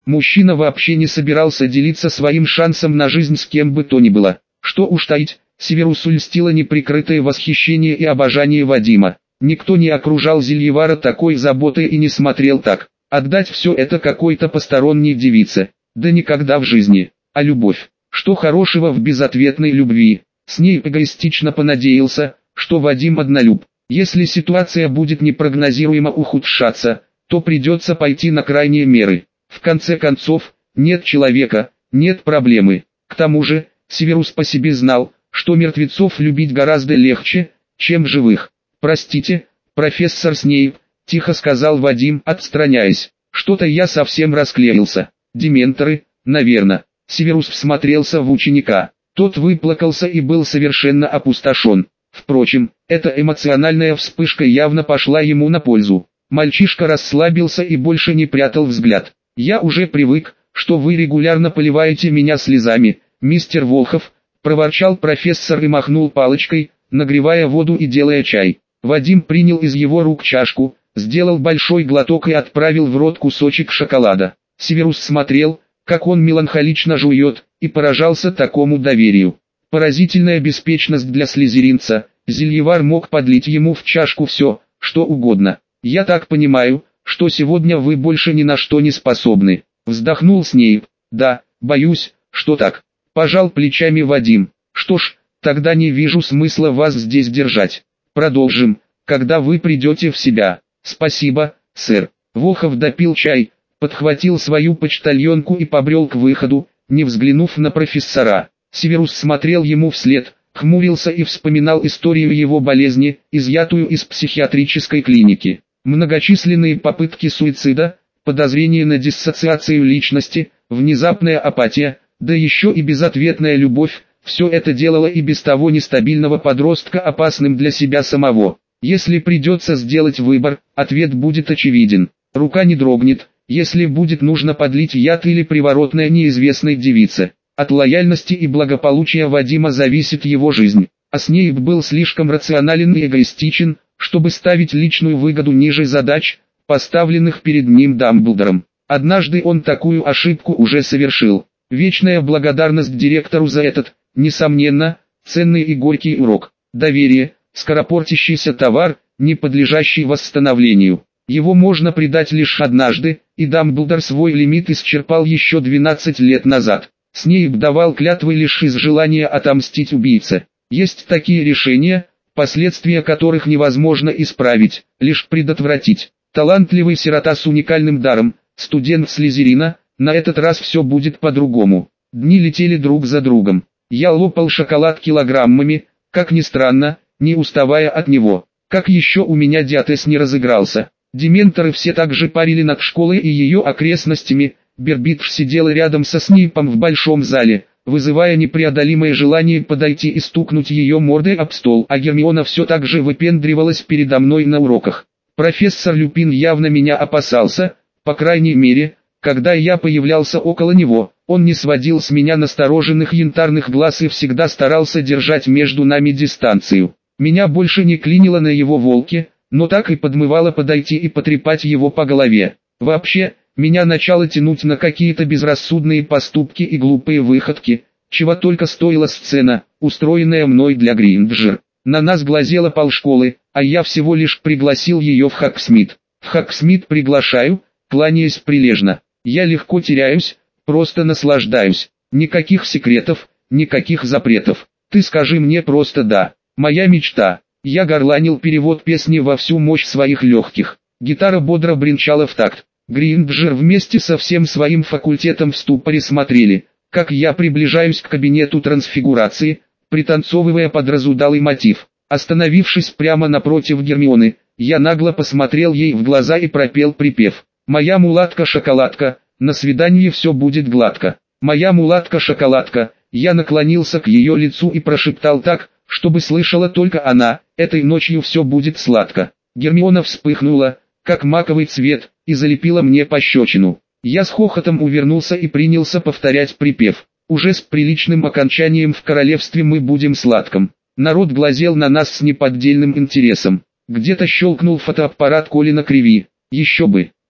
Мужчина вообще не собирался делиться своим шансом на жизнь с кем бы то ни было. Что уж таить, Северусу льстило неприкрытое восхищение и обожание Вадима. Никто не окружал Зельевара такой заботой и не смотрел так. Отдать все это какой-то посторонней девице. Да никогда в жизни. А любовь? Что хорошего в безответной любви? С ней эгоистично понадеялся, что Вадим однолюб. Если ситуация будет непрогнозируемо ухудшаться, то придется пойти на крайние меры. В конце концов, нет человека, нет проблемы. К тому же, Северус по себе знал, что мертвецов любить гораздо легче, чем живых. «Простите, профессор Снейп», — тихо сказал Вадим, отстраняясь. «Что-то я совсем расклеился. Дементоры, наверное». Северус всмотрелся в ученика. Тот выплакался и был совершенно опустошен. Впрочем, эта эмоциональная вспышка явно пошла ему на пользу. Мальчишка расслабился и больше не прятал взгляд. «Я уже привык, что вы регулярно поливаете меня слезами, мистер Волхов», — проворчал профессор и махнул палочкой, нагревая воду и делая чай. Вадим принял из его рук чашку, сделал большой глоток и отправил в рот кусочек шоколада. Северус смотрел, как он меланхолично жует, и поражался такому доверию. Поразительная беспечность для слизеринца. Зельевар мог подлить ему в чашку все, что угодно. «Я так понимаю, что сегодня вы больше ни на что не способны», — вздохнул Снейп. «Да, боюсь, что так», — пожал плечами Вадим. «Что ж, тогда не вижу смысла вас здесь держать. Продолжим, когда вы придете в себя». «Спасибо, сэр». Волхов допил чай, подхватил свою почтальонку и побрел к выходу, не взглянув на профессора. Северус смотрел ему вслед, хмурился и вспоминал историю его болезни, изъятую из психиатрической клиники. Многочисленные попытки суицида, подозрения на диссоциацию личности, внезапная апатия, да еще и безответная любовь, все это делало и без того нестабильного подростка опасным для себя самого. Если придется сделать выбор, ответ будет очевиден. Рука не дрогнет, если будет нужно подлить яд или приворотное неизвестной девице. От лояльности и благополучия Вадима зависит его жизнь. А Снейп был слишком рационален и эгоистичен, чтобы ставить личную выгоду ниже задач, поставленных перед ним Дамблдором. Однажды он такую ошибку уже совершил. Вечная благодарность директору за этот, несомненно, ценный и горький урок. Доверие, скоропортящийся товар, не подлежащий восстановлению. Его можно предать лишь однажды, и Дамблдор свой лимит исчерпал еще 12 лет назад. Снейп давал клятвы лишь из желания отомстить убийце. Есть такие решения, последствия которых невозможно исправить, лишь предотвратить. Талантливый сирота с уникальным даром, студент Слизерина, на этот раз все будет по-другому. Дни летели друг за другом. Я лопал шоколад килограммами, как ни странно, не уставая от него. Как еще у меня диатез не разыгрался. Дементоры все так же парили над школой и ее окрестностями. Бербитш сидела рядом со Снейпом в большом зале, вызывая непреодолимое желание подойти и стукнуть ее мордой об стол, а Гермиона все так же выпендривалась передо мной на уроках. Профессор Люпин явно меня опасался, по крайней мере, когда я появлялся около него. Он не сводил с меня настороженных янтарных глаз и всегда старался держать между нами дистанцию. Меня больше не клинило на его волке, но так и подмывало подойти и потрепать его по голове. Вообще, меня начало тянуть на какие-то безрассудные поступки и глупые выходки, чего только стоила сцена, устроенная мной для Гринджер. На нас глазела полшколы, а я всего лишь пригласил ее в Хогсмит. В Хогсмит приглашаю, кланяясь прилежно. Я легко теряюсь, просто наслаждаюсь. Никаких секретов, никаких запретов. Ты скажи мне просто «да». Моя мечта. Я горланил перевод песни во всю мощь своих легких. Гитара бодро бренчала в такт. Гринджер вместе со всем своим факультетом в ступоре смотрели, как я приближаюсь к кабинету трансфигурации, пританцовывая под разудалый мотив. Остановившись прямо напротив Гермионы, я нагло посмотрел ей в глаза и пропел припев. «Моя мулатка-шоколадка, на свидании все будет гладко». «Моя мулатка-шоколадка», я наклонился к ее лицу и прошептал так, чтобы слышала только она, «этой ночью все будет сладко». Гермиона вспыхнула, как маковый цвет, и залепила мне пощечину. Я с хохотом увернулся и принялся повторять припев. Уже с приличным окончанием в королевстве мы будем сладком. Народ глазел на нас с неподдельным интересом. Где-то щелкнул фотоаппарат Колина Криви. Еще бы.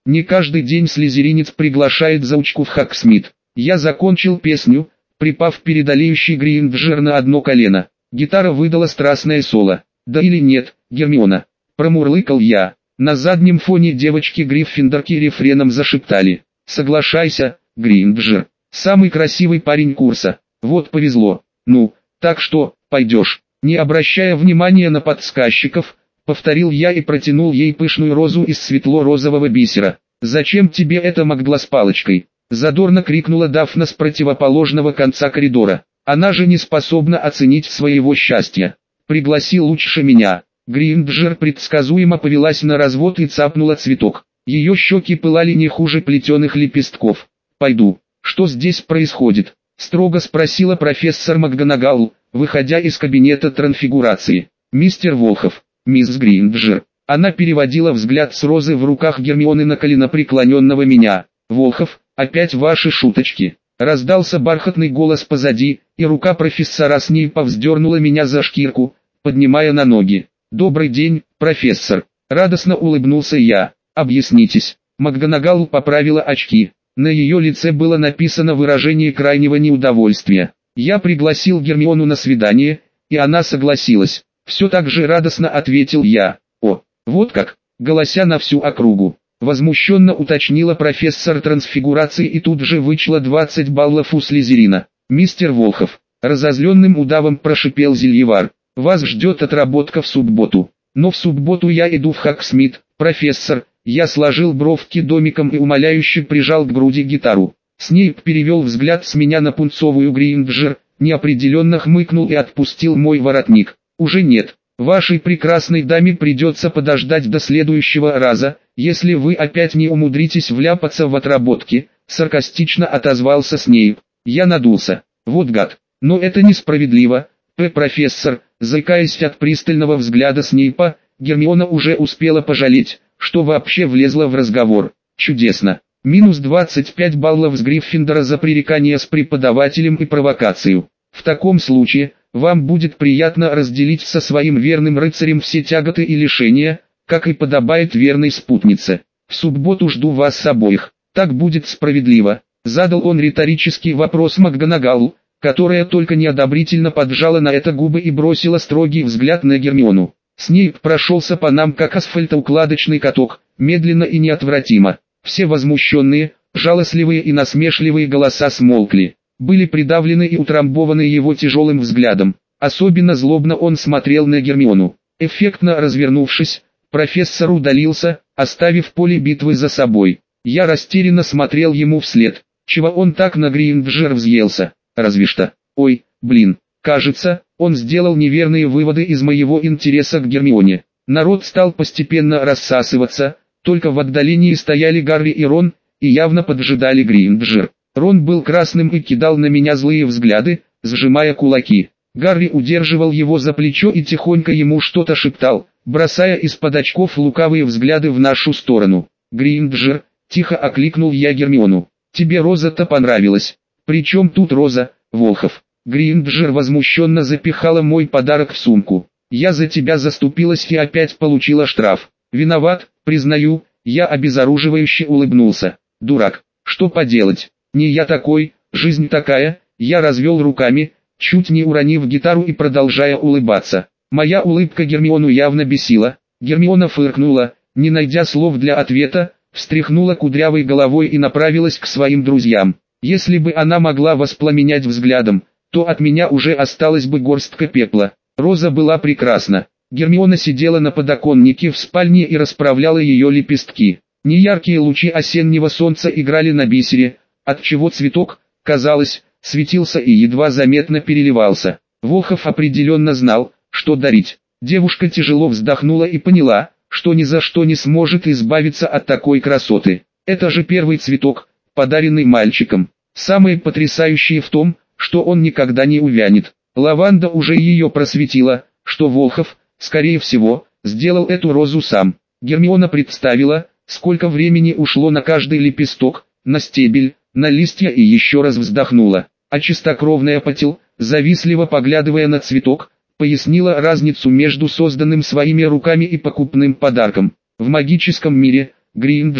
Не каждый день слизеринец приглашает заучку в Хогсмит. Я закончил песню, припав перед олеющей Грейнджер на одно колено. Гитара выдала страстное соло. «Да или нет, Гермиона?» Промурлыкал я. На заднем фоне девочки Гриффиндорки рефреном зашептали. «Соглашайся, Грейнджер. Самый красивый парень курса. Вот повезло. Ну, так что, пойдешь?» Не обращая внимания на подсказчиков, повторил я и протянул ей пышную розу из светло-розового бисера. «Зачем тебе это, Магла, с палочкой?» Задорно крикнула Дафна с противоположного конца коридора. «Она же не способна оценить своего счастья. Пригласи лучше меня». Грейнджер предсказуемо повелась на развод и цапнула цветок. Ее щеки пылали не хуже плетеных лепестков. «Пойду. Что здесь происходит?» — строго спросила профессор МакГонагал, выходя из кабинета трансфигурации. «Мистер Волхов, мисс Грейнджер». Она переводила взгляд с розы в руках Гермионы на коленопреклоненного меня. «Волхов, опять ваши шуточки». Раздался бархатный голос позади, и рука профессора Снейпа вздернула меня за шкирку, поднимая на ноги. «Добрый день, профессор». Радостно улыбнулся я. «Объяснитесь». МакГонагал поправила очки. На ее лице было написано выражение крайнего неудовольствия. «Я пригласил Гермиону на свидание, и она согласилась». Все так же радостно ответил я. «О, вот как», голося на всю округу. Возмущенно уточнила профессор трансфигурации и тут же вычла 20 баллов у Слизерина. «Мистер Волхов», разозленным удавом прошипел Зельевар, «вас ждет отработка в субботу». «Но в субботу я иду в Хогсмит, профессор». Я сложил бровки домиком и умоляюще прижал к груди гитару. Снейп перевел взгляд с меня на пунцовую Грейнджер, неопределенно хмыкнул и отпустил мой воротник. «Уже нет. Вашей прекрасной даме придется подождать до следующего раза, если вы опять не умудритесь вляпаться в отработки», саркастично отозвался Снейп. Я надулся. «Вот гад. Но это несправедливо, профессор». Заикаясь от пристального взгляда Снейпа, Гермиона уже успела пожалеть, что вообще влезла в разговор. «Чудесно. Минус 25 баллов с Гриффиндора за пререкание с преподавателем и провокацию. В таком случае, вам будет приятно разделить со своим верным рыцарем все тяготы и лишения, как и подобает верной спутнице. В субботу жду вас обоих. Так будет справедливо». Задал он риторический вопрос МакГонагал, которая только неодобрительно поджала на это губы и бросила строгий взгляд на Гермиону. Снейп прошелся по нам как асфальтоукладочный каток, медленно и неотвратимо. Все возмущенные, жалостливые и насмешливые голоса смолкли, были придавлены и утрамбованы его тяжелым взглядом. Особенно злобно он смотрел на Гермиону. Эффектно развернувшись, профессор удалился, оставив поле битвы за собой. Я растерянно смотрел ему вслед. Чего он так на Грейнджер взъелся? Разве что... Ой, блин. Кажется, он сделал неверные выводы из моего интереса к Гермионе. Народ стал постепенно рассасываться, только в отдалении стояли Гарри и Рон, и явно поджидали Грейнджер. Рон был красным и кидал на меня злые взгляды, сжимая кулаки. Гарри удерживал его за плечо и тихонько ему что-то шептал, бросая из-под очков лукавые взгляды в нашу сторону. «Грейнджер», — тихо окликнул я Гермиону, — «тебе роза-то понравилась?» «Причем тут роза, Волхов?» Грейнджер возмущенно запихала мой подарок в сумку. «Я за тебя заступилась и опять получила штраф». «Виноват, признаю», я обезоруживающе улыбнулся. «Дурак, что поделать? Не я такой, жизнь такая». Я развел руками, чуть не уронив гитару и продолжая улыбаться. Моя улыбка Гермиону явно бесила. Гермиона фыркнула, не найдя слов для ответа, встряхнула кудрявой головой и направилась к своим друзьям. Если бы она могла воспламенять взглядом, то от меня уже осталась бы горстка пепла. Роза была прекрасна. Гермиона сидела на подоконнике в спальне и расправляла ее лепестки. Неяркие лучи осеннего солнца играли на бисере, отчего цветок, казалось, светился и едва заметно переливался. Волхов определенно знал, что дарить. Девушка тяжело вздохнула и поняла, что ни за что не сможет избавиться от такой красоты. Это же первый цветок, подаренный мальчиком. Самое потрясающее в том, что он никогда не увянет. Лаванда уже ее просветила, что Волхов, скорее всего, сделал эту розу сам. Гермиона представила, сколько времени ушло на каждый лепесток, на стебель, на листья и еще раз вздохнула. А чистокровная Патил, завистливо поглядывая на цветок, пояснила разницу между созданным своими руками и покупным подарком. В магическом мире, Грейнджер,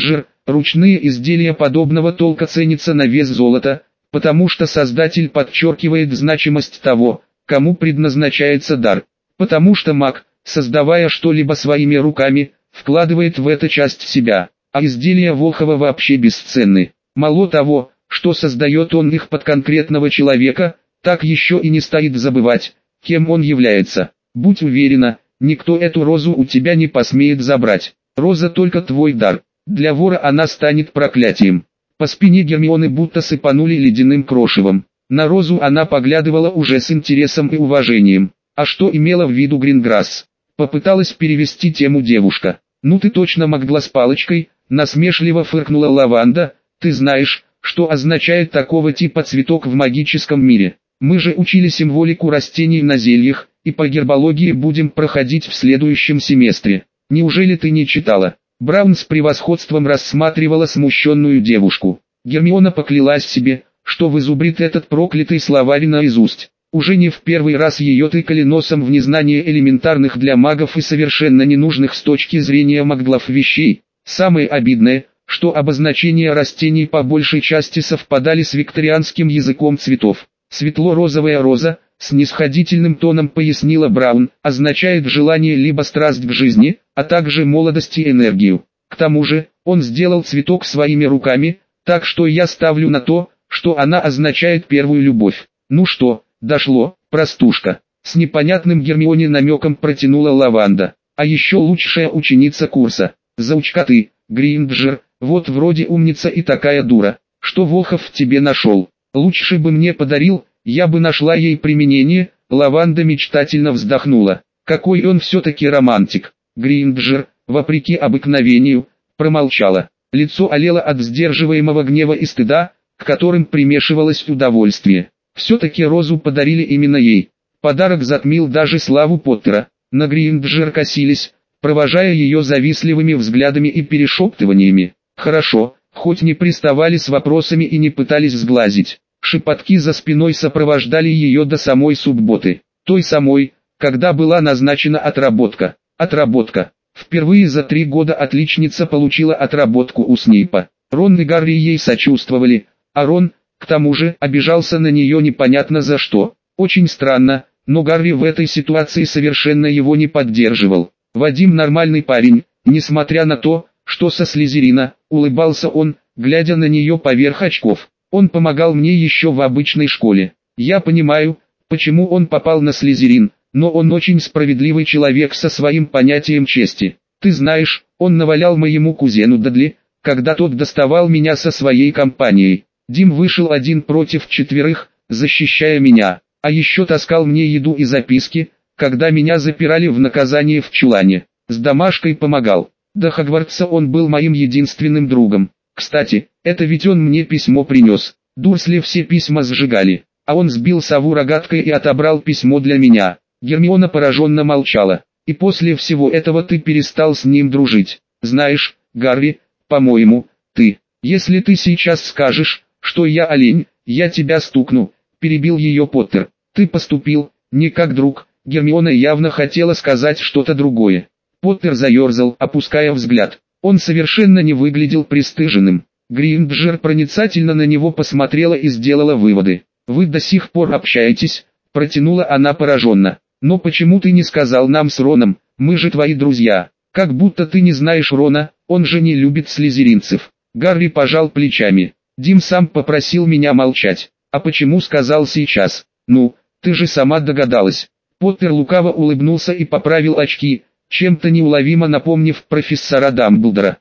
Ручные изделия подобного толка ценятся на вес золота, потому что создатель подчеркивает значимость того, кому предназначается дар. Потому что маг, создавая что-либо своими руками, вкладывает в это часть себя, а изделия Волхова вообще бесценны. Мало того, что создает он их под конкретного человека, так еще и не стоит забывать, кем он является. Будь уверена, никто эту розу у тебя не посмеет забрать. Роза только твой дар, для вора она станет проклятием. По спине Гермионы будто сыпанули ледяным крошевом. На розу она поглядывала уже с интересом и уважением. А что имела в виду Гринграсс? Попыталась перевести тему девушка. «Ну ты точно могла с палочкой», насмешливо фыркнула Лаванда. «Ты знаешь, что означает такого типа цветок в магическом мире? Мы же учили символику растений на зельях, и по гербологии будем проходить в следующем семестре. Неужели ты не читала?» Браун с превосходством рассматривала смущенную девушку. Гермиона поклялась себе, что вызубрит этот проклятый словарь наизусть. Уже не в первый раз ее тыкали носом в незнание элементарных для магов и совершенно ненужных с точки зрения маглов вещей. Самое обидное, что обозначения растений по большей части совпадали с викторианским языком цветов. Светло-розовая роза, снисходительным тоном пояснила Браун, означает желание либо страсть к жизни, а также молодость и энергию. К тому же, он сделал цветок своими руками, так что я ставлю на то, что она означает первую любовь. Ну что, дошло, простушка? С непонятным Гермионе намеком протянула Лаванда. А еще лучшая ученица курса. Заучка ты, Гринджер, вот вроде умница и такая дура. Что Волхов в тебе нашел? Лучше бы мне подарил, я бы нашла ей применение. Лаванда мечтательно вздохнула. Какой он все-таки романтик. Гринджер, вопреки обыкновению, промолчала. Лицо олело от сдерживаемого гнева и стыда, к которым примешивалось удовольствие. Все-таки розу подарили именно ей. Подарок затмил даже славу Поттера. На Гринджер косились, провожая ее завистливыми взглядами и перешептываниями. Хорошо, хоть не приставали с вопросами и не пытались сглазить. Шепотки за спиной сопровождали ее до самой субботы. Той самой, когда была назначена отработка. Отработка. Впервые за 3 года отличница получила отработку у Снейпа. Рон и Гарри ей сочувствовали, а Рон, к тому же, обижался на нее непонятно за что. Очень странно, но Гарри в этой ситуации совершенно его не поддерживал. Вадим нормальный парень, несмотря на то, что со Слизерина, улыбался он, глядя на нее поверх очков. Он помогал мне еще в обычной школе. Я понимаю, почему он попал на Слизерин, но он очень справедливый человек со своим понятием чести. Ты знаешь, он навалял моему кузену Дадли, когда тот доставал меня со своей компанией. Дим вышел 1 против 4, защищая меня, а еще таскал мне еду и записки, когда меня запирали в наказание в чулане. С домашкой помогал. До Хогвартса он был моим единственным другом. Кстати, это ведь он мне письмо принес. Дурсли все письма сжигали, а он сбил сову рогаткой и отобрал письмо для меня. Гермиона пораженно молчала. И после всего этого ты перестал с ним дружить. Знаешь, Гарри, по-моему, если ты сейчас скажешь, что я олень, я тебя стукну, перебил ее Поттер. Ты поступил, не как друг. Гермиона явно хотела сказать что-то другое. Поттер заерзал, опуская взгляд. Он совершенно не выглядел пристыженным. Гринджер проницательно на него посмотрела и сделала выводы. «Вы до сих пор общаетесь?» – протянула она пораженно. «Но почему ты не сказал нам с Роном, мы же твои друзья? Как будто ты не знаешь Рона, он же не любит слизеринцев». Гарри пожал плечами. «Дим сам попросил меня молчать. А почему сказал сейчас? Ну, ты же сама догадалась». Поттер лукаво улыбнулся и поправил очки, чем-то неуловимо напомнив профессора Дамблдора.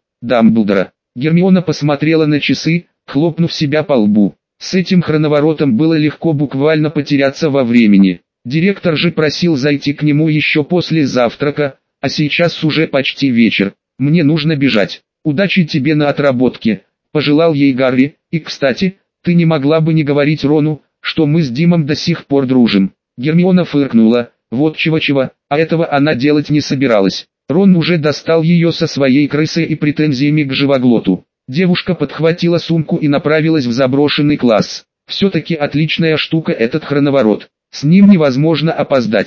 Гермиона посмотрела на часы, хлопнув себя по лбу. С этим хроноворотом было легко буквально потеряться во времени. Директор же просил зайти к нему еще после завтрака, а сейчас уже почти вечер. Мне нужно бежать. Удачи тебе на отработке, пожелал ей Гарри. И кстати, ты не могла бы не говорить Рону, что мы с Димом до сих пор дружим. Гермиона фыркнула. Вот чего-чего, а этого она делать не собиралась. Рон уже достал ее со своей крысой и претензиями к живоглоту. Девушка подхватила сумку и направилась в заброшенный класс. Все-таки отличная штука этот хроноворот. С ним невозможно опоздать.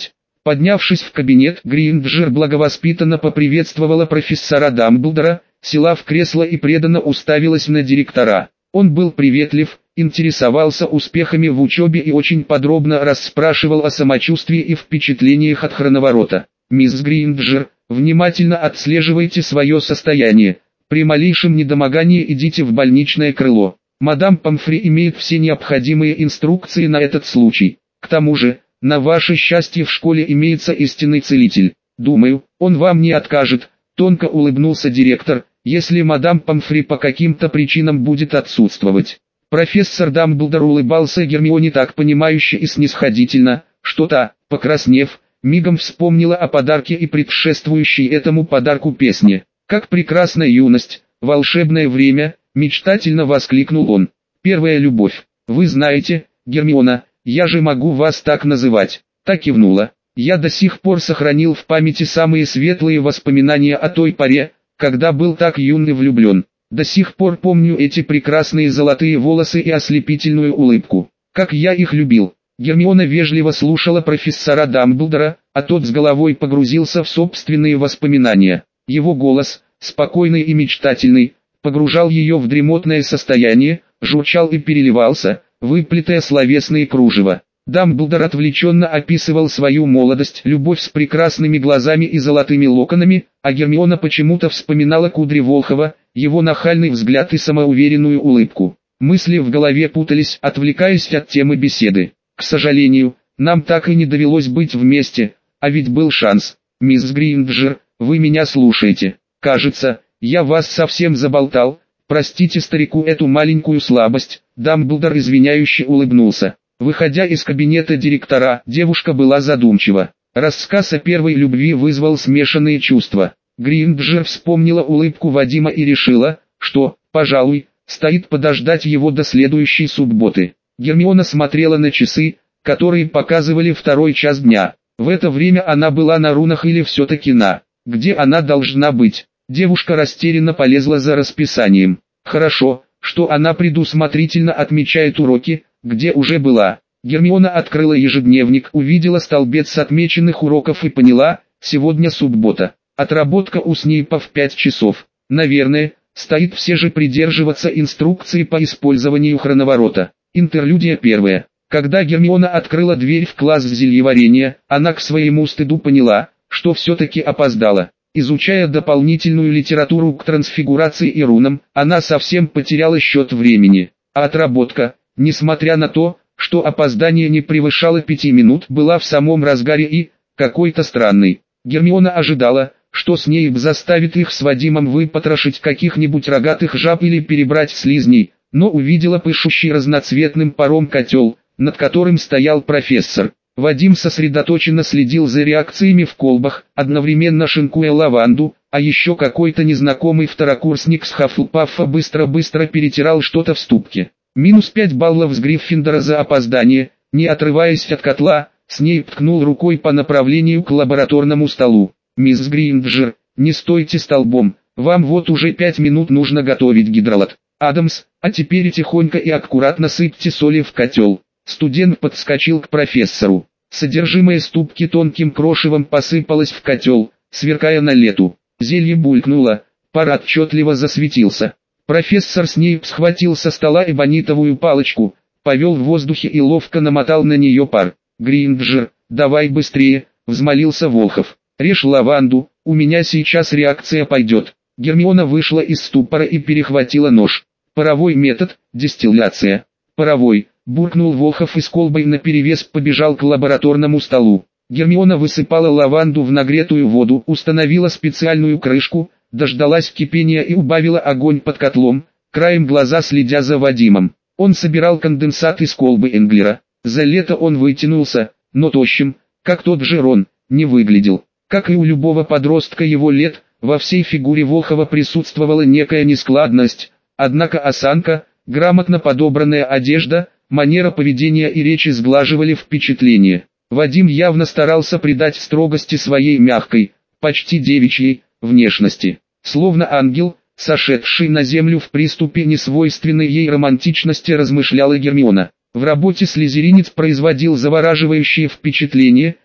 Поднявшись в кабинет, Грейнджер благовоспитанно поприветствовала профессора Дамблдора, села в кресло и преданно уставилась на директора. Он был приветлив, интересовался успехами в учебе и очень подробно расспрашивал о самочувствии и впечатлениях от хроноворота. «Мисс Грейнджер, внимательно отслеживайте свое состояние. При малейшем недомогании идите в больничное крыло. Мадам Помфри имеет все необходимые инструкции на этот случай. К тому же, на ваше счастье в школе имеется истинный целитель. Думаю, он вам не откажет», — тонко улыбнулся директор, «если мадам Помфри по каким-то причинам будет отсутствовать». Профессор Дамблдор улыбался Гермионе так понимающе и снисходительно, что та, покраснев, мигом вспомнила о подарке и предшествующей этому подарку песне. «Как прекрасна юность, волшебное время», — мечтательно воскликнул он. «Первая любовь. Вы знаете, Гермиона, я же могу вас так называть». Та кивнула. «Я до сих пор сохранил в памяти самые светлые воспоминания о той поре, когда был так юн и влюблен. До сих пор помню эти прекрасные золотые волосы и ослепительную улыбку. Как я их любил». Гермиона вежливо слушала профессора Дамблдора, а тот с головой погрузился в собственные воспоминания. Его голос, спокойный и мечтательный, погружал ее в дремотное состояние, журчал и переливался, выплетая словесные кружева. Дамблдор отвлеченно описывал свою молодость, любовь с прекрасными глазами и золотыми локонами, а Гермиона почему-то вспоминала кудри Волхова, его нахальный взгляд и самоуверенную улыбку. Мысли в голове путались, отвлекаясь от темы беседы. «К сожалению, нам так и не довелось быть вместе, а ведь был шанс. Мисс Грейнджер, вы меня слушаете. Кажется, я вас совсем заболтал. Простите старику эту маленькую слабость». Дамблдор извиняюще улыбнулся. Выходя из кабинета директора, девушка была задумчива. Рассказ о первой любви вызвал смешанные чувства. Грейнджер вспомнила улыбку Вадима и решила, что, пожалуй, стоит подождать его до следующей субботы. Гермиона смотрела на часы, которые показывали 2 час дня. В это время она была на рунах или все-таки где она должна быть. Девушка растерянно полезла за расписанием. Хорошо, что она предусмотрительно отмечает уроки, где уже была. Гермиона открыла ежедневник, увидела столбец отмеченных уроков и поняла, сегодня суббота. Отработка у Снейпа в 5 часов. Наверное, стоит все же придерживаться инструкции по использованию хроноворота. Интерлюдия 1. Когда Гермиона открыла дверь в класс зельеварения, она к своему стыду поняла, что все-таки опоздала. Изучая дополнительную литературу к трансфигурации и рунам, она совсем потеряла счет времени. А отработка, несмотря на то, что опоздание не превышало 5 минут, была в самом разгаре и какой-то странной. Гермиона ожидала, что Снейп заставит их с Вадимом выпотрошить каких-нибудь рогатых жаб или перебрать слизней, но увидела пышущий разноцветным паром котел, над которым стоял профессор. Вадим сосредоточенно следил за реакциями в колбах, одновременно шинкуя лаванду, а еще какой-то незнакомый второкурсник с Хаффлпаффа быстро-быстро перетирал что-то в ступке. Минус 5 баллов с Гриффиндора за опоздание. Не отрываясь от котла, Снейп ткнул рукой по направлению к лабораторному столу. «Мисс Грейнджер, не стойте столбом, вам вот уже 5 минут нужно готовить гидролат. Адамс, а теперь тихонько и аккуратно сыпьте соли в котел». Студент подскочил к профессору. Содержимое ступки тонким крошевом посыпалось в котел, сверкая на лету. Зелье булькнуло, пар отчетливо засветился. Профессор Снейп схватил со стола эбонитовую палочку, повел в воздухе и ловко намотал на нее пар. «Грейнджер, давай быстрее», — взмолился Волхов. «Режь лаванду, у меня сейчас реакция пойдет». Гермиона вышла из ступора и перехватила нож. «Паровой метод, дистилляция». «Паровой», — буркнул Волхов и с колбой наперевес побежал к лабораторному столу. Гермиона высыпала лаванду в нагретую воду, установила специальную крышку, дождалась кипения и убавила огонь под котлом, краем глаза следя за Вадимом. Он собирал конденсат из колбы Энглера. За лето он вытянулся, но тощим, как тот же Рон, не выглядел. Как и у любого подростка его лет, во всей фигуре Волхова присутствовала некая нескладность, однако осанка, грамотно подобранная одежда, манера поведения и речи сглаживали впечатление. Вадим явно старался придать строгости своей мягкой, почти девичьей, внешности. Словно ангел, сошедший на землю в приступе несвойственной ей романтичности, размышляла Гермиона. В работе слизеринец производил завораживающее впечатление,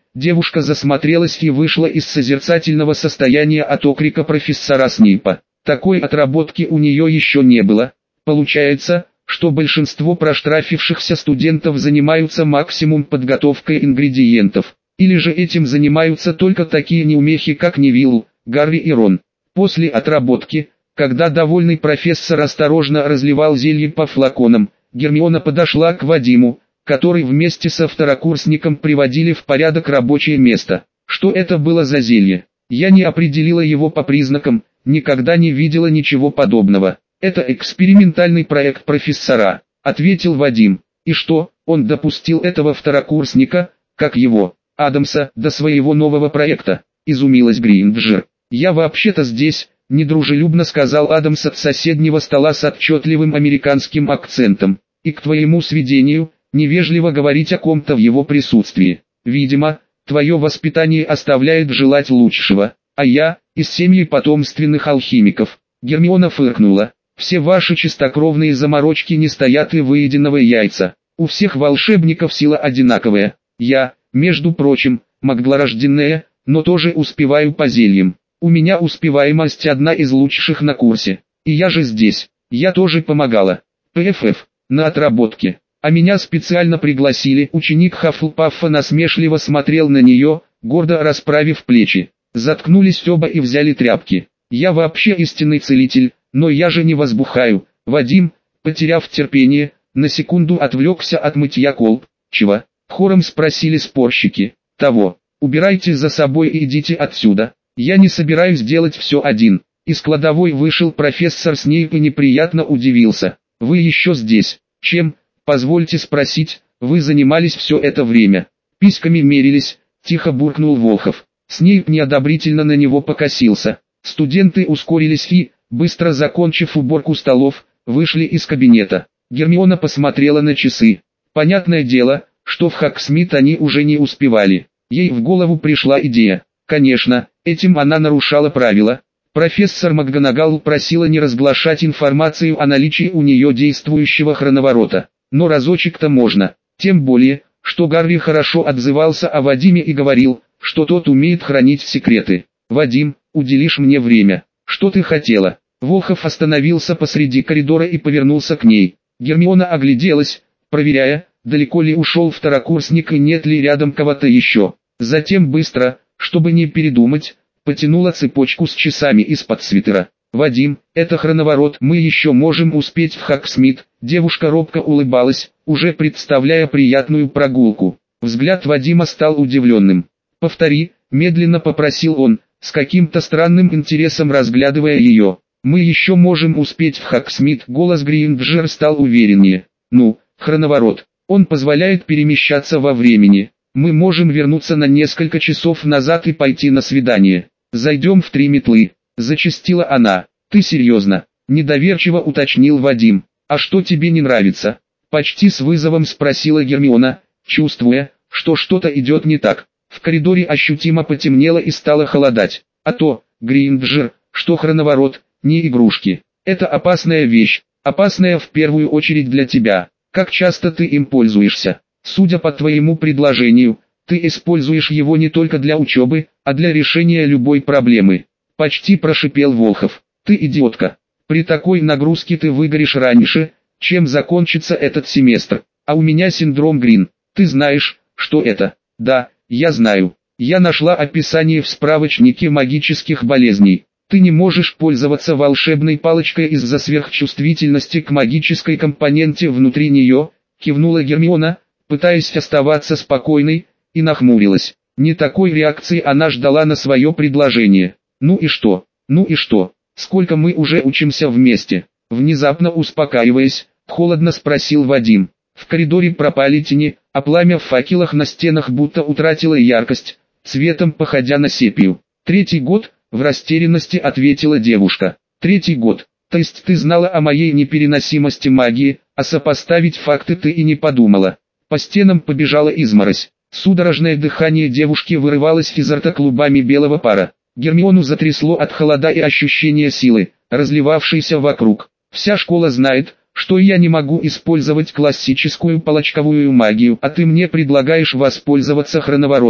девушка засмотрелась и вышла из созерцательного состояния от окрика профессора Снейпа. Такой отработки у нее еще не было. Получается, что большинство проштрафившихся студентов занимаются максимум подготовкой ингредиентов. Или же этим занимаются только такие неумехи, как Невилл, Гарри и Рон. После отработки, когда довольный профессор осторожно разливал зелье по флаконам, Гермиона подошла к Вадиму, который вместе со второкурсником приводили в порядок рабочее место. Что это было за зелье? Я не определила его по признакам, никогда не видела ничего подобного. Это экспериментальный проект профессора, ответил Вадим. И что, он допустил этого второкурсника, как его, Адамса, до своего нового проекта? Изумилась Грейнджер. Я вообще-то здесь, недружелюбно сказал Адамс от соседнего стола с отчетливым американским акцентом. И к твоему сведению, невежливо говорить о ком-то в его присутствии. Видимо, твое воспитание оставляет желать лучшего, а я, из семьи потомственных алхимиков. Гермиона фыркнула. Все ваши чистокровные заморочки не стоят и выеденного яйца. У всех волшебников сила одинаковая. Я, между прочим, магдлорожденная, но тоже успеваю по зельям. У меня успеваемость одна из лучших на курсе. И я же здесь. Я тоже помогала. ПФФ, на отработке. А меня специально пригласили. Ученик Хаффлпаффа насмешливо смотрел на нее, гордо расправив плечи. Заткнулись оба и взяли тряпки. Я вообще истинный целитель, но я же не возбухаю. Вадим, потеряв терпение, на секунду отвлекся от мытья колб. Чего? Хором спросили спорщики. Того. Убирайте за собой и идите отсюда. Я не собираюсь делать все один. Из кладовой вышел профессор Снейп и неприятно удивился. Вы еще здесь. Чем, позвольте спросить, вы занимались все это время? Письками мерились, тихо буркнул Волхов. Снейп неодобрительно на него покосился. Студенты ускорились и, быстро закончив уборку столов, вышли из кабинета. Гермиона посмотрела на часы. Понятное дело, что в Хогсмит они уже не успевали. Ей в голову пришла идея. Конечно, этим она нарушала правила. Профессор МакГонагал просила не разглашать информацию о наличии у нее действующего хроноворота. Но разочек-то можно. Тем более, что Гарри хорошо отзывался о Вадиме и говорил, что тот умеет хранить секреты. «Вадим, уделишь мне время. Что ты хотела?» Волхов остановился посреди коридора и повернулся к ней. Гермиона огляделась, проверяя, далеко ли ушел второкурсник и нет ли рядом кого-то еще. Затем быстро, чтобы не передумать, потянула цепочку с часами из-под свитера. «Вадим, это хроноворот, мы еще можем успеть в Хогсмит». Девушка робко улыбалась, уже представляя приятную прогулку. Взгляд Вадима стал удивленным. «Повтори», медленно попросил он, с каким-то странным интересом разглядывая ее. «Мы еще можем успеть в Хогсмит». Голос Грейнджер стал увереннее. «Ну, хроноворот. Он позволяет перемещаться во времени. Мы можем вернуться на несколько часов назад и пойти на свидание. Зайдем в 3 метлы», — зачастила она. «Ты серьезно?» — недоверчиво уточнил Вадим. «А что тебе не нравится?» — почти с вызовом спросила Гермиона, чувствуя, что что-то идет не так. В коридоре ощутимо потемнело и стало холодать. «А то, Грейнджер, что хроноворот, не игрушки. Это опасная вещь, опасная в первую очередь для тебя. Как часто ты им пользуешься? Судя по твоему предложению, ты используешь его не только для учебы, а для решения любой проблемы». Почти прошипел Волхов. «Ты идиотка. При такой нагрузке ты выгоришь раньше, чем закончится этот семестр. А у меня синдром Грин. Ты знаешь, что это?» «Да, я знаю. Я нашла описание в справочнике магических болезней. Ты не можешь пользоваться волшебной палочкой из-за сверхчувствительности к магической компоненте внутри нее», кивнула Гермиона, пытаясь оставаться спокойной, и нахмурилась. Не такой реакции она ждала на свое предложение. «Ну и что? Ну и что? Сколько мы уже учимся вместе?» Внезапно успокаиваясь, холодно спросил Вадим. В коридоре пропали тени, а пламя в факелах на стенах будто утратило яркость, цветом походя на сепию. «3-й год», — в растерянности ответила девушка. «3-й год. То есть ты знала о моей непереносимости магии, а сопоставить факты ты и не подумала». По стенам побежала изморозь. Судорожное дыхание девушки вырывалось изо рта клубами белого пара. Гермиону затрясло от холода и ощущения силы, разливавшейся вокруг. «Вся школа знает, что я не могу использовать классическую палочковую магию, а ты мне предлагаешь воспользоваться хроноворотом.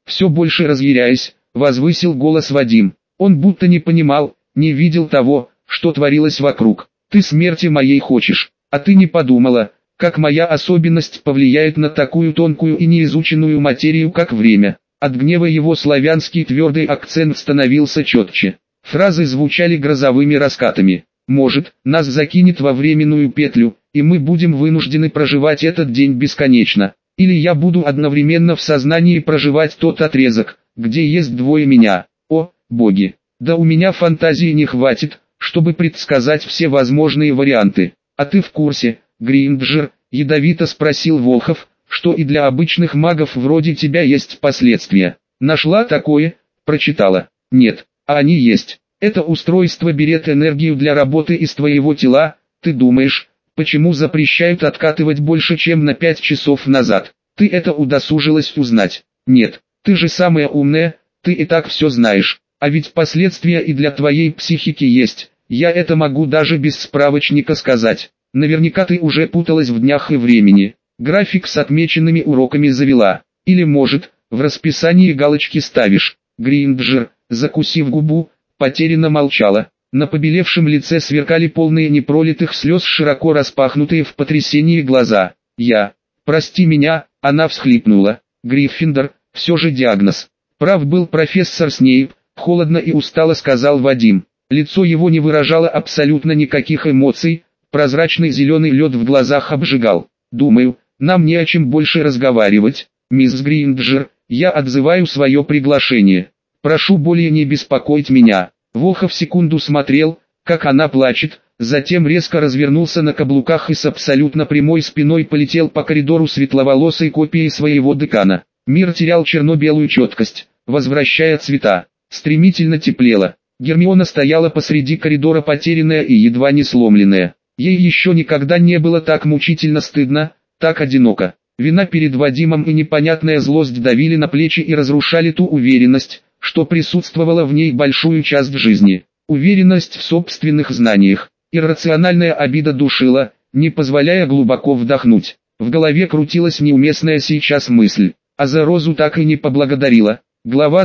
Все больше разъяряясь, возвысил голос Вадим. Он будто не понимал, не видел того, что творилось вокруг. «Ты смерти моей хочешь, а ты не подумала, как моя особенность повлияет на такую тонкую и неизученную материю, как время». От гнева его славянский твердый акцент становился четче. Фразы звучали грозовыми раскатами. «Может, нас закинет во временную петлю, и мы будем вынуждены проживать этот день бесконечно. Или я буду одновременно в сознании проживать тот отрезок, где есть двое меня. О, боги! Да у меня фантазии не хватит, чтобы предсказать все возможные варианты. А ты в курсе, Гринджер?» — ядовито спросил Волхов, «что и для обычных магов вроде тебя есть последствия?» «Нашла такое?» — прочитала. «Нет, а они есть. Это устройство берет энергию для работы из твоего тела. Ты думаешь, почему запрещают откатывать больше, чем на 5 часов назад? Ты это удосужилась узнать?» «Нет, ты же самая умная, ты и так все знаешь. А ведь последствия и для твоей психики есть. Я это могу даже без справочника сказать. Наверняка ты уже путалась в днях и времени. График с отмеченными уроками завела. Или может, в расписании галочки ставишь». Гринджер, закусив губу, потерянно молчала. На побелевшем лице сверкали полные непролитых слез широко распахнутые в потрясении глаза. «Прости меня», — она всхлипнула. «Гриффиндор, все же диагноз». Прав был профессор Снейп, холодно и устало сказал Вадим. Лицо его не выражало абсолютно никаких эмоций, прозрачный зеленый лед в глазах обжигал. «Думаю, нам не о чем больше разговаривать, мисс Гринджер, я отзываю свое приглашение. Прошу более не беспокоить меня». Волхов секунду смотрел, как она плачет, затем резко развернулся на каблуках и с абсолютно прямой спиной полетел по коридору светловолосой копией своего декана. Мир терял черно-белую четкость, возвращая цвета. Стремительно теплело. Гермиона стояла посреди коридора потерянная и едва не сломленная. Ей еще никогда не было так мучительно стыдно, так одиноко. Вина перед Вадимом и непонятная злость давили на плечи и разрушали ту уверенность, что присутствовала в ней большую часть жизни. Уверенность в собственных знаниях. Иррациональная обида душила, не позволяя глубоко вдохнуть. В голове крутилась неуместная сейчас мысль. А за розу так и не поблагодарила. Глава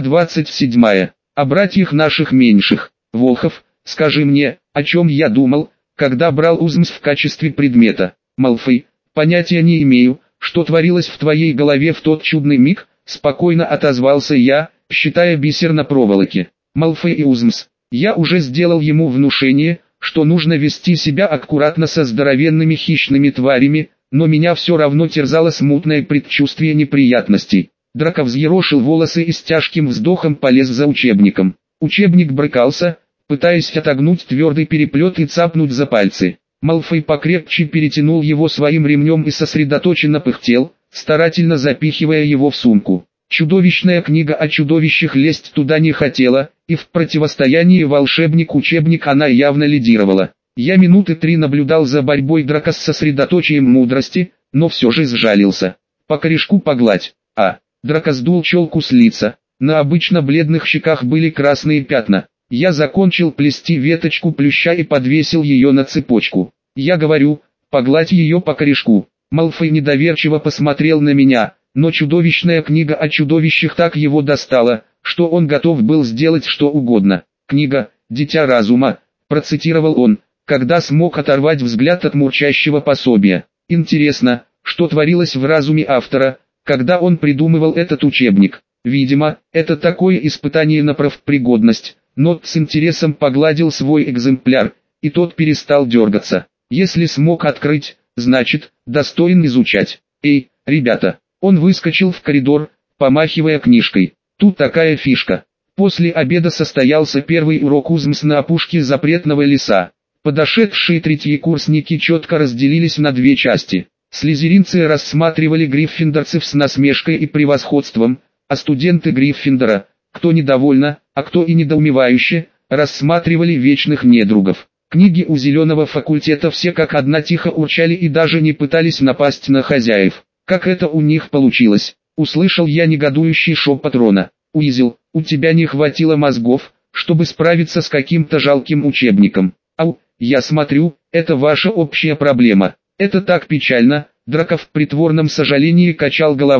27. О братьях наших меньших. Волхов, скажи мне, о чем я думал, когда брал УЗМС в качестве предмета. Малфой, понятия не имею, что творилось в твоей голове в тот чудный миг, спокойно отозвался я, считая бисер на проволоке. Малфой и УЗМС. Я уже сделал ему внушение, что нужно вести себя аккуратно со здоровенными хищными тварями, но меня все равно терзало смутное предчувствие неприятностей. Драко взъерошил волосы и с тяжким вздохом полез за учебником. Учебник брыкался, пытаясь отогнуть твердый переплет и цапнуть за пальцы. Малфой покрепче перетянул его своим ремнем и сосредоточенно пыхтел, старательно запихивая его в сумку. Чудовищная книга о чудовищах лезть туда не хотела, и в противостоянии волшебник-учебник она явно лидировала. Я минуты 3 наблюдал за борьбой Драко с сосредоточием мудрости, но все же сжалился. «По корешку погладь». Драко сдул челку с лица. На обычно бледных щеках были красные пятна. Я закончил плести веточку плюща и подвесил ее на цепочку. Я говорю, погладь ее по корешку. Малфой недоверчиво посмотрел на меня, но чудовищная книга о чудовищах так его достала, что он готов был сделать что угодно. «Книга, дитя разума», процитировал он, когда смог оторвать взгляд от мурчащего пособия. Интересно, что творилось в разуме автора, когда он придумывал этот учебник. Видимо, это такое испытание на профпригодность. Нот с интересом погладил свой экземпляр, и тот перестал дергаться. Если смог открыть, значит, достоин изучать. «Эй, ребята!» Он выскочил в коридор, помахивая книжкой. Тут такая фишка. После обеда состоялся первый урок УЗМС на опушке запретного леса. Подошедшие третьекурсники четко разделились на две части. Слизеринцы рассматривали гриффиндорцев с насмешкой и превосходством, а студенты Гриффиндора, кто недовольно, а кто и недоумевающе, рассматривали вечных недругов. Книги у зеленого факультета все как одна тихо урчали и даже не пытались напасть на хозяев. «Как это у них получилось?» — услышал я негодующий шепот Рона. «Уизел, у тебя не хватило мозгов, чтобы справиться с каким-то жалким учебником. Ау, я смотрю, это ваша общая проблема. Это так печально». Драко в притворном сожалении качал головой,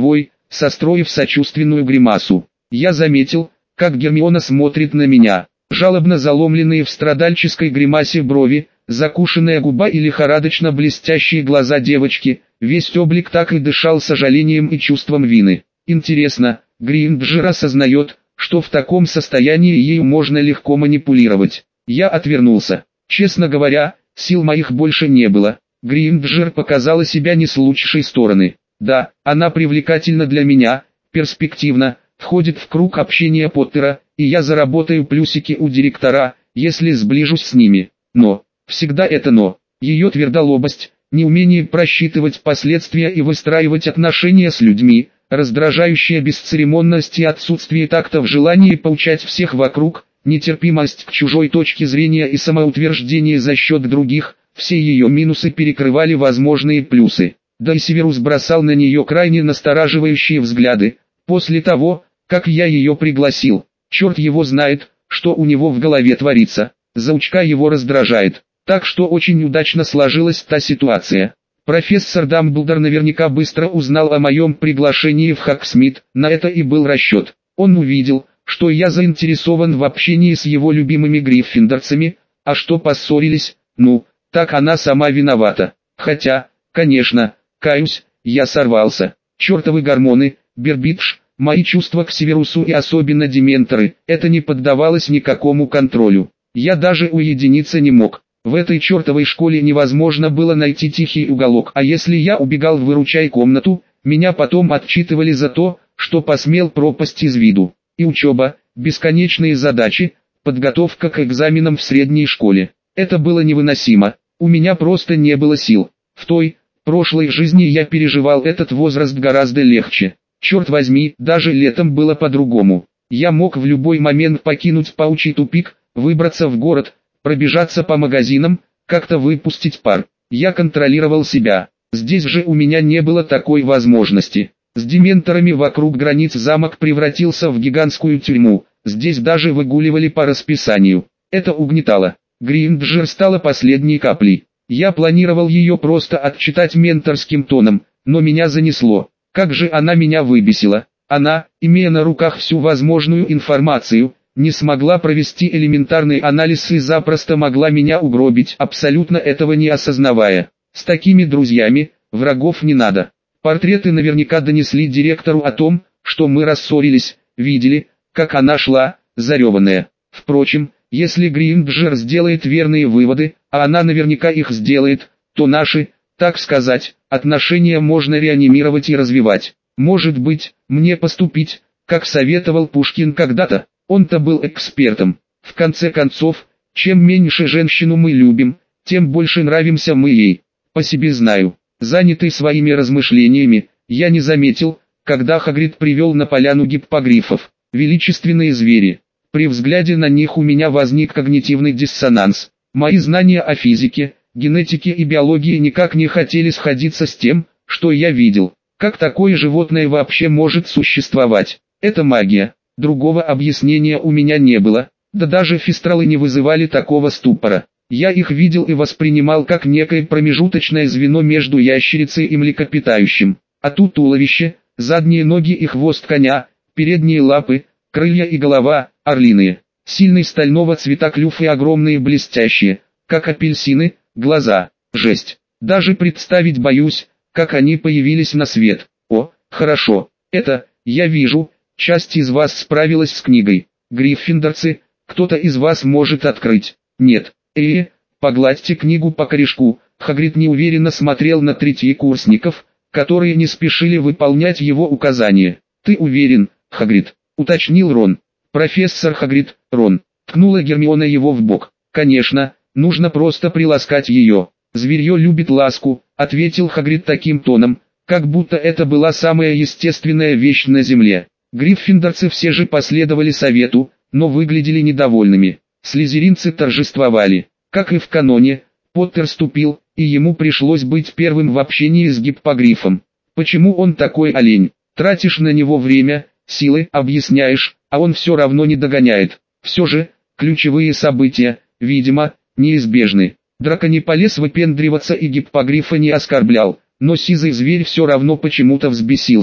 состроив сочувственную гримасу. Я заметил, как Гермиона смотрит на меня. Жалобно заломленные в страдальческой гримасе брови, закушенная губа и лихорадочно блестящие глаза девочки, весь облик так и дышал сожалением и чувством вины. Интересно, Грейнджер осознает, что в таком состоянии ею можно легко манипулировать. Я отвернулся. Честно говоря, сил моих больше не было. Грейнджер показала себя не с лучшей стороны. Да, она привлекательна для меня, перспективна, входит в круг общения Поттера, и я заработаю плюсики у директора, если сближусь с ними. Но, всегда это но. Ее твердолобость, неумение просчитывать последствия и выстраивать отношения с людьми, раздражающая бесцеремонность и отсутствие такта в желании поучать всех вокруг, нетерпимость к чужой точке зрения и самоутверждение за счет других, все ее минусы перекрывали возможные плюсы. Да и Северус бросал на нее крайне настораживающие взгляды, после того, как я ее пригласил. Черт его знает, что у него в голове творится, заучка его раздражает. Так что очень удачно сложилась та ситуация. Профессор Дамблдор наверняка быстро узнал о моем приглашении в Хогсмит, на это и был расчет. Он увидел, что я заинтересован в общении с его любимыми гриффиндорцами, а что поссорились, ну, так она сама виновата. Хотя, конечно, каюсь, я сорвался. Чертовы гормоны, Бербидж, мои чувства к Северусу и особенно дементоры, это не поддавалось никакому контролю. Я даже уединиться не мог. В этой чертовой школе невозможно было найти тихий уголок, а если я убегал в выручай комнату, меня потом отчитывали за то, что посмел пропасть из виду. И учеба, бесконечные задачи, подготовка к экзаменам в средней школе. Это было невыносимо, у меня просто не было сил. В той, прошлой жизни я переживал этот возраст гораздо легче. Черт возьми, даже летом было по-другому. Я мог в любой момент покинуть паучий тупик, выбраться в город, пробежаться по магазинам, как-то выпустить пар. Я контролировал себя. Здесь же у меня не было такой возможности. С дементорами вокруг границ замок превратился в гигантскую тюрьму. Здесь даже выгуливали по расписанию. Это угнетало. Гринджер стала последней каплей. Я планировал ее просто отчитать менторским тоном, но меня занесло. Как же она меня выбесила. Она, имея на руках всю возможную информацию, не смогла провести элементарный анализ и запросто могла меня угробить, абсолютно этого не осознавая. С такими друзьями, врагов не надо. Портреты наверняка донесли директору о том, что мы рассорились, видели, как она шла, зареванная. Впрочем, если Гринджер сделает верные выводы, а она наверняка их сделает, то наши, так сказать, отношения можно реанимировать и развивать. Может быть, мне поступить, как советовал Пушкин когда-то. Он-то был экспертом. В конце концов, чем меньше женщину мы любим, тем больше нравимся мы ей. По себе знаю. Занятый своими размышлениями, я не заметил, когда Хагрид привел на поляну гиппогрифов. Величественные звери. При взгляде на них у меня возник когнитивный диссонанс. Мои знания о физике, генетике и биологии никак не хотели сходиться с тем, что я видел. Как такое животное вообще может существовать? Это магия. Другого объяснения у меня не было, да даже фистралы не вызывали такого ступора. Я их видел и воспринимал как некое промежуточное звено между ящерицей и млекопитающим. А тут туловище, задние ноги и хвост коня, передние лапы, крылья и голова, орлиные. Сильный стального цвета клюв и огромные блестящие, как апельсины, глаза. Жесть. Даже представить боюсь, как они появились на свет. О, хорошо. Это, я вижу, часть из вас справилась с книгой. Гриффиндорцы, кто-то из вас может открыть. Нет. Погладьте книгу по корешку. Хагрид неуверенно смотрел на третьекурсников, которые не спешили выполнять его указания. Ты уверен, Хагрид? Уточнил Рон. Профессор Хагрид, Рон. Ткнула Гермиона его в бок. Конечно, нужно просто приласкать ее. Зверье любит ласку, ответил Хагрид таким тоном, как будто это была самая естественная вещь на земле. Гриффиндорцы все же последовали совету, но выглядели недовольными. Слизеринцы торжествовали. Как и в каноне, Поттер ступил, и ему пришлось быть первым в общении с гиппогрифом. Почему он такой олень? Тратишь на него время, силы, объясняешь, а он все равно не догоняет. Все же, ключевые события, видимо, неизбежны. Драко не полез выпендриваться и гиппогрифа не оскорблял, но сизый зверь все равно почему-то взбесился.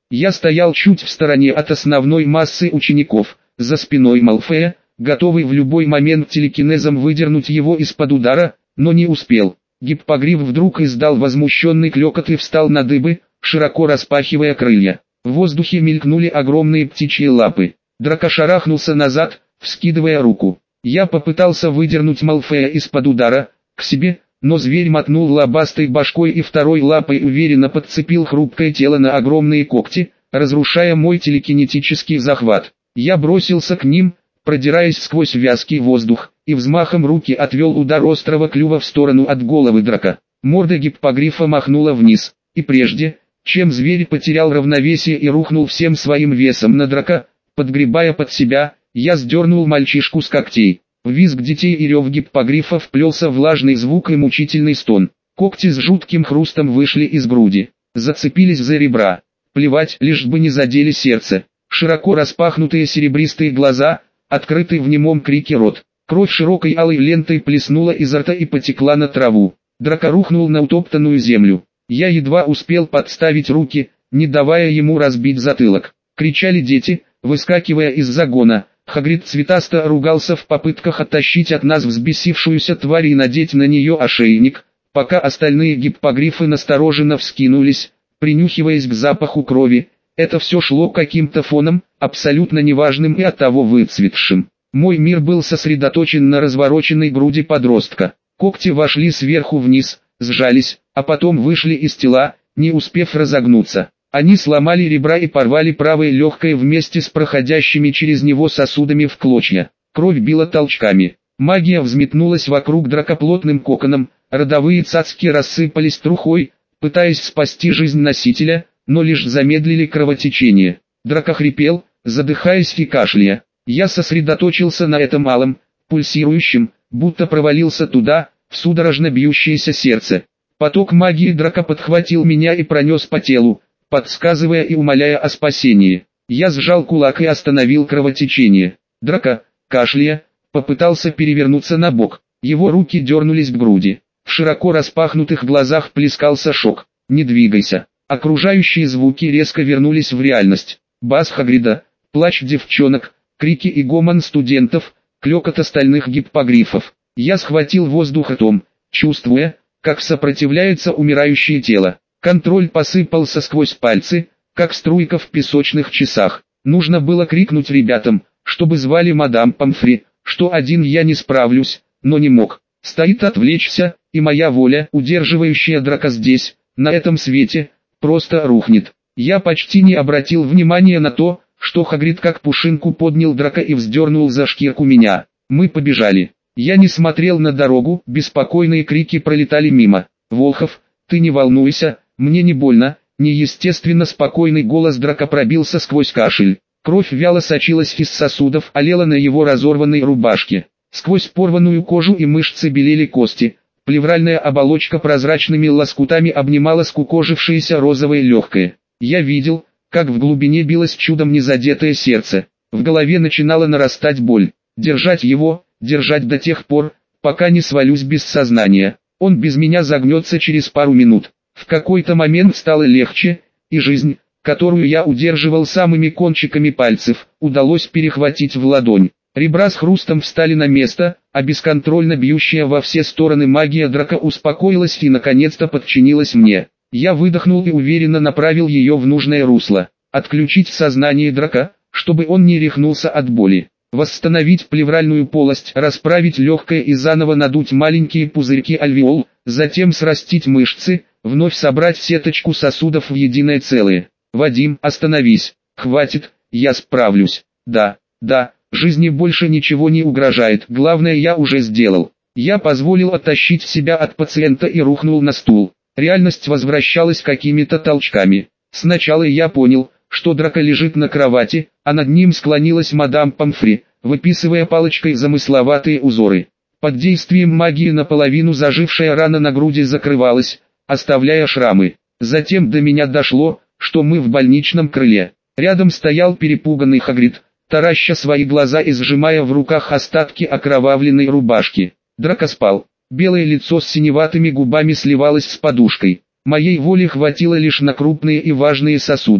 Я стоял чуть в стороне от основной массы учеников, за спиной Малфоя, готовый в любой момент телекинезом выдернуть его из-под удара, но не успел. Гиппогриф вдруг издал возмущенный клёкот и встал на дыбы, широко распахивая крылья. В воздухе мелькнули огромные птичьи лапы. Драко шарахнулся назад, вскидывая руку. Я попытался выдернуть Малфоя из-под удара, к себе, но зверь мотнул лобастой башкой и второй лапой уверенно подцепил хрупкое тело на огромные когти, разрушая мой телекинетический захват. Я бросился к ним, продираясь сквозь вязкий воздух, и взмахом руки отвел удар острого клюва в сторону от головы Драко. Морда гиппогрифа махнула вниз, и прежде, чем зверь потерял равновесие и рухнул всем своим весом на Драко, подгребая под себя, я сдернул мальчишку с когтей. Визг детей и рев гиппогрифа вплелся влажный звук и мучительный стон. Когти с жутким хрустом вышли из груди, зацепились за ребра. Плевать, лишь бы не задели сердце. Широко распахнутые серебристые глаза, открытый в немом крике рот. Кровь широкой алой лентой плеснула изо рта и потекла на траву. Драко рухнул на утоптанную землю. Я едва успел подставить руки, не давая ему разбить затылок. Кричали дети, выскакивая из загона. Хагрид цветасто ругался в попытках оттащить от нас взбесившуюся тварь и надеть на нее ошейник, пока остальные гиппогрифы настороженно вскинулись, принюхиваясь к запаху крови. Это все шло каким-то фоном, абсолютно неважным и оттого выцветшим. Мой мир был сосредоточен на развороченной груди подростка. Когти вошли сверху вниз, сжались, а потом вышли из тела, не успев разогнуться. Они сломали ребра и порвали правое легкое вместе с проходящими через него сосудами в клочья. Кровь била толчками. Магия взметнулась вокруг Драко плотным коконом, родовые цацки рассыпались трухой, пытаясь спасти жизнь носителя, но лишь замедлили кровотечение. Драко хрипел, задыхаясь и кашляя. Я сосредоточился на этом алом, пульсирующем, будто провалился туда, в судорожно бьющееся сердце. Поток магии Драко подхватил меня и пронес по телу, подсказывая и умоляя о спасении. Я сжал кулак и остановил кровотечение. Драко, кашляя, попытался перевернуться на бок. Его руки дернулись к груди. В широко распахнутых глазах плескался шок. «Не двигайся». Окружающие звуки резко вернулись в реальность. Бас Хагрида, плач девчонок, крики и гомон студентов, клёкот остальных гиппогрифов. Я схватил воздух ртом, чувствуя, как сопротивляется умирающее тело. Контроль посыпался сквозь пальцы, как струйка в песочных часах. Нужно было крикнуть ребятам, чтобы звали мадам Помфри, что один я не справлюсь, но не мог. Стоит отвлечься, и моя воля, удерживающая Драко здесь, на этом свете, просто рухнет. Я почти не обратил внимания на то, что Хагрид как пушинку поднял Драко и вздернул за шкирку меня. Мы побежали. Я не смотрел на дорогу, беспокойные крики пролетали мимо. «Волхов, ты не волнуйся, мне не больно». Неестественно спокойный голос Драко пробился сквозь кашель. Кровь вяло сочилась из сосудов, олела на его разорванной рубашке. Сквозь порванную кожу и мышцы белели кости. Плевральная оболочка прозрачными лоскутами обнимала скукожившееся розовое легкое. Я видел, как в глубине билось чудом незадетое сердце. В голове начинала нарастать боль. Держать его, держать до тех пор, пока не свалюсь без сознания. Он без меня загнется через пару минут. В какой-то момент стало легче, и жизнь, которую я удерживал самыми кончиками пальцев, удалось перехватить в ладонь. Ребра с хрустом встали на место, а бесконтрольно бьющая во все стороны магия Драко успокоилась и наконец-то подчинилась мне. Я выдохнул и уверенно направил ее в нужное русло. Отключить сознание Драко, чтобы он не рехнулся от боли. Восстановить плевральную полость, расправить легкое и заново надуть маленькие пузырьки альвеол, затем срастить мышцы, вновь собрать сеточку сосудов в единое целое. «Вадим, остановись. Хватит, я справлюсь». Да, жизни больше ничего не угрожает, главное я уже сделал. Я позволил оттащить себя от пациента и рухнул на стул. Реальность возвращалась какими-то толчками. Сначала я понял, что Драко лежит на кровати, а над ним склонилась мадам Помфри, выписывая палочкой замысловатые узоры. Под действием магии наполовину зажившая рана на груди закрывалась, оставляя шрамы. Затем до меня дошло, что мы в больничном крыле. Рядом стоял перепуганный Хагрид, тараща свои глаза и сжимая в руках остатки окровавленной рубашки. Драко спал. Белое лицо с синеватыми губами сливалось с подушкой. Моей воли хватило лишь на крупные и важные сосуды.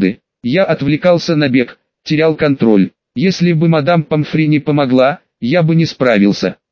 Я отвлекался на бег, терял контроль. Если бы мадам Помфри не помогла, я бы не справился.